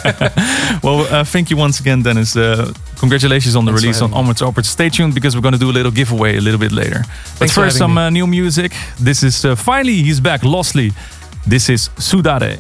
Well, uh, thank you once again, Dennis. Uh, congratulations on the Thanks for release on having me. Onwards Upwards. Stay tuned, because we're going to do a little giveaway a little bit later. But Thanks for first, having some me. uh, new music. This is uh, finally he's back, Lostly. This is Sudare.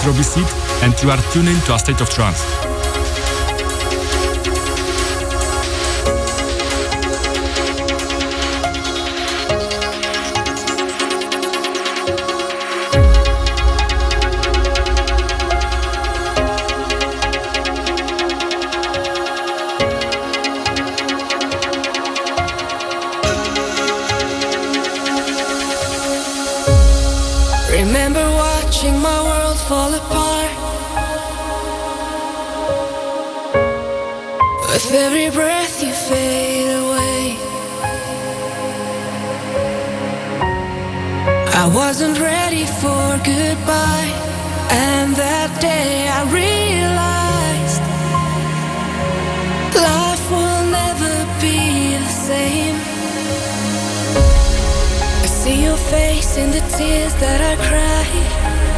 is Robbie Seed, and you are tuning to A State of Trance. Remember watching my world fall apart. With every breath you fade away. I wasn't ready for goodbye, and that day I realized life will never be the same. I see your face in the tears that I cried,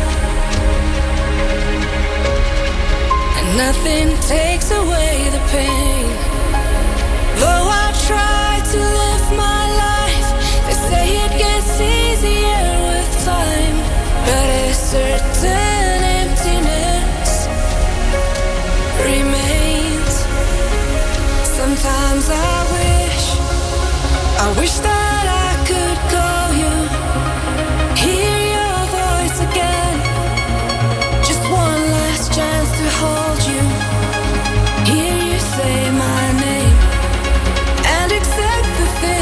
and nothing takes away the pain. Though I try to live my life, they say it gets easier with time, but a certain emptiness remains. Sometimes I wish, I wish that I could call you, hear your voice again. Just one last chance to hold you, hear you say my name, and accept the things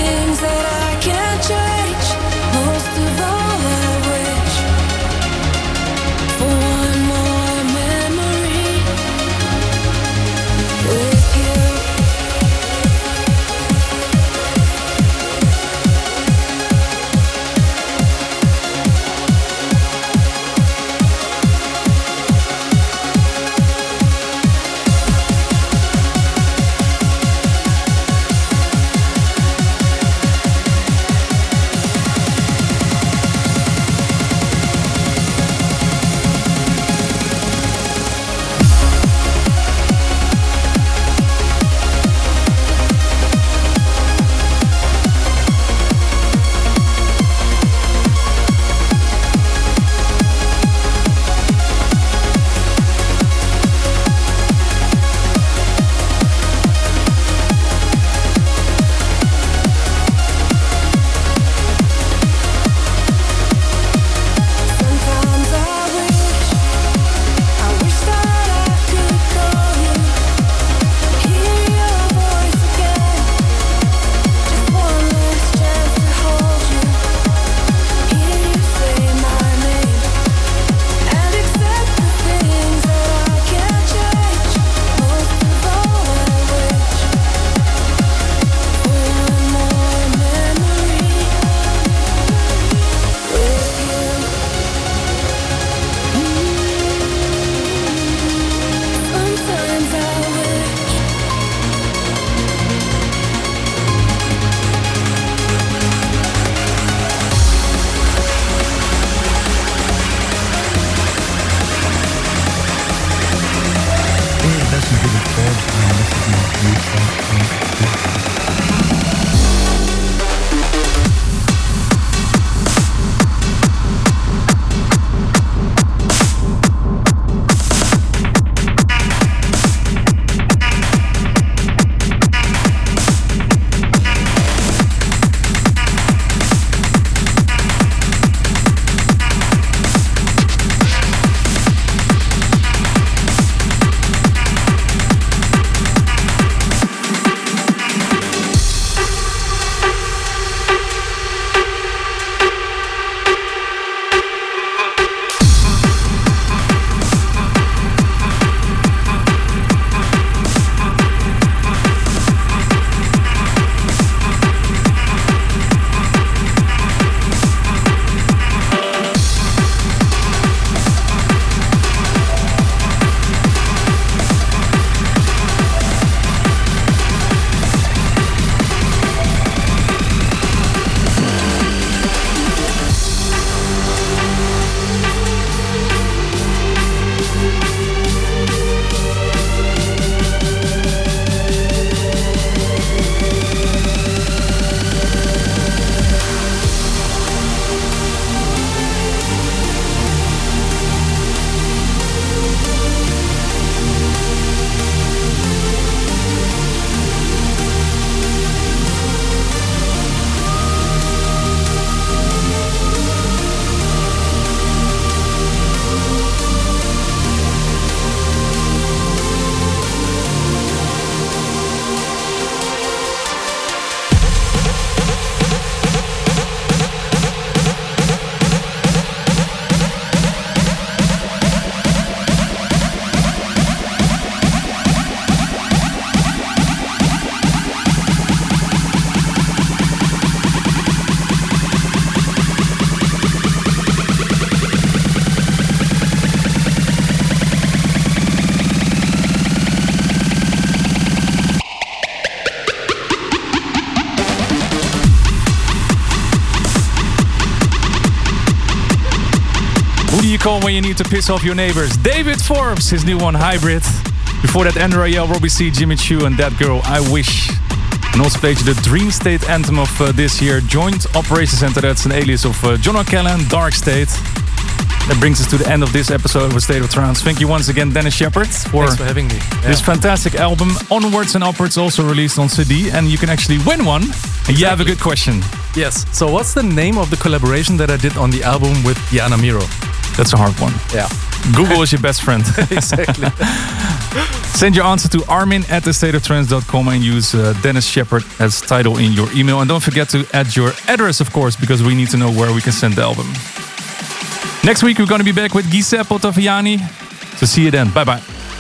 you call when you need to piss off your neighbors. David Forbes, his new one, Hybrid. Before that, Andrea, Robbie C, Jimmy Choo, and That Girl, I Wish. And also played you the Dream State anthem of uh, this year, Joint Operations Center. That's an alias of uh, John O'Callaghan, Dark State. That brings us to the end of this episode of A State of Trance. Thank you once again, Dennis Shepard, for, Thanks for having me. Yeah. this fantastic album. Onwards and Upwards, also released on C D, and you can actually win one. And exactly. You have a good question. Yes. So what's the name of the collaboration that I did on the album with Diana Miro? That's a hard one. Yeah. Google is your best friend. Exactly. Send your answer to armin at the state of trance dot com and use uh, Dennis Shepard as title in your email. And don't forget to add your address, of course, because we need to know where we can send the album. Next week, we're going to be back with Giuseppe Ottaviani. So see you then. Bye-bye.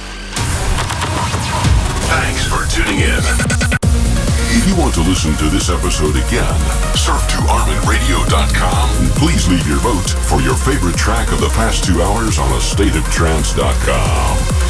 Thanks for tuning in. If you want to listen to this episode again, surf to armin radio dot com and please leave your vote for your favorite track of the past two hours on a state of trance dot com.